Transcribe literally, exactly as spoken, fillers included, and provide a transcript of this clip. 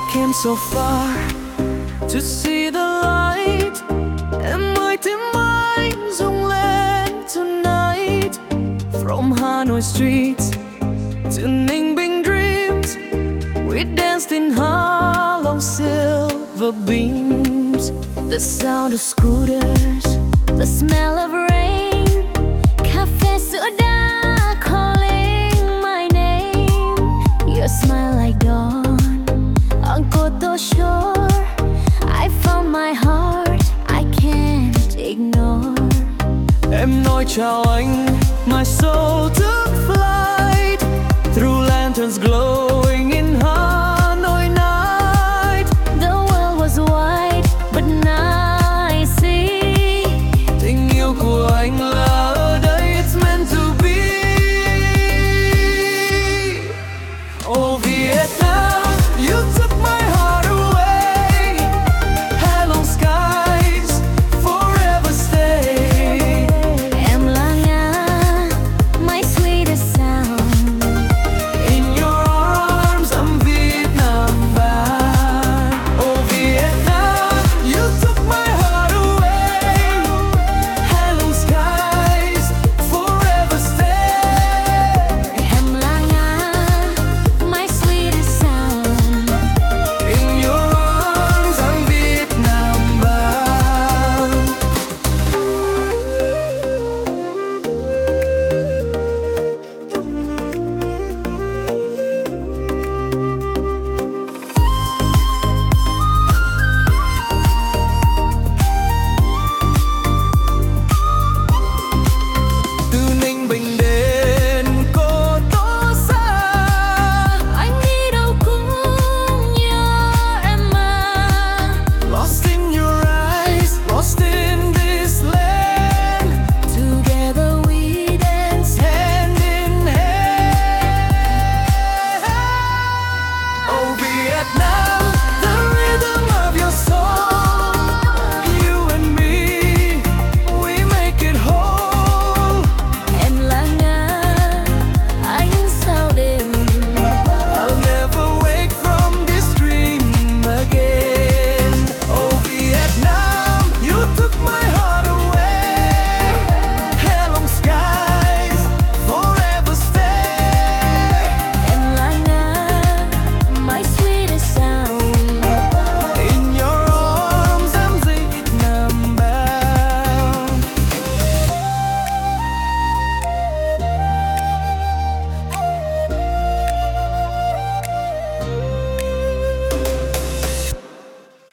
came so far to see the light, and mighty minds rung lên tonight. From Hanoi streets to Ninh Bình dreams, we danced in hollow silver beams. The sound of scooters, the smell of rain, cafe sữa đá calling my name. Your smile like dawn on Koto shore. I found my heart, I can't ignore. Em nói chào anh, my soul took flight through lanterns glow.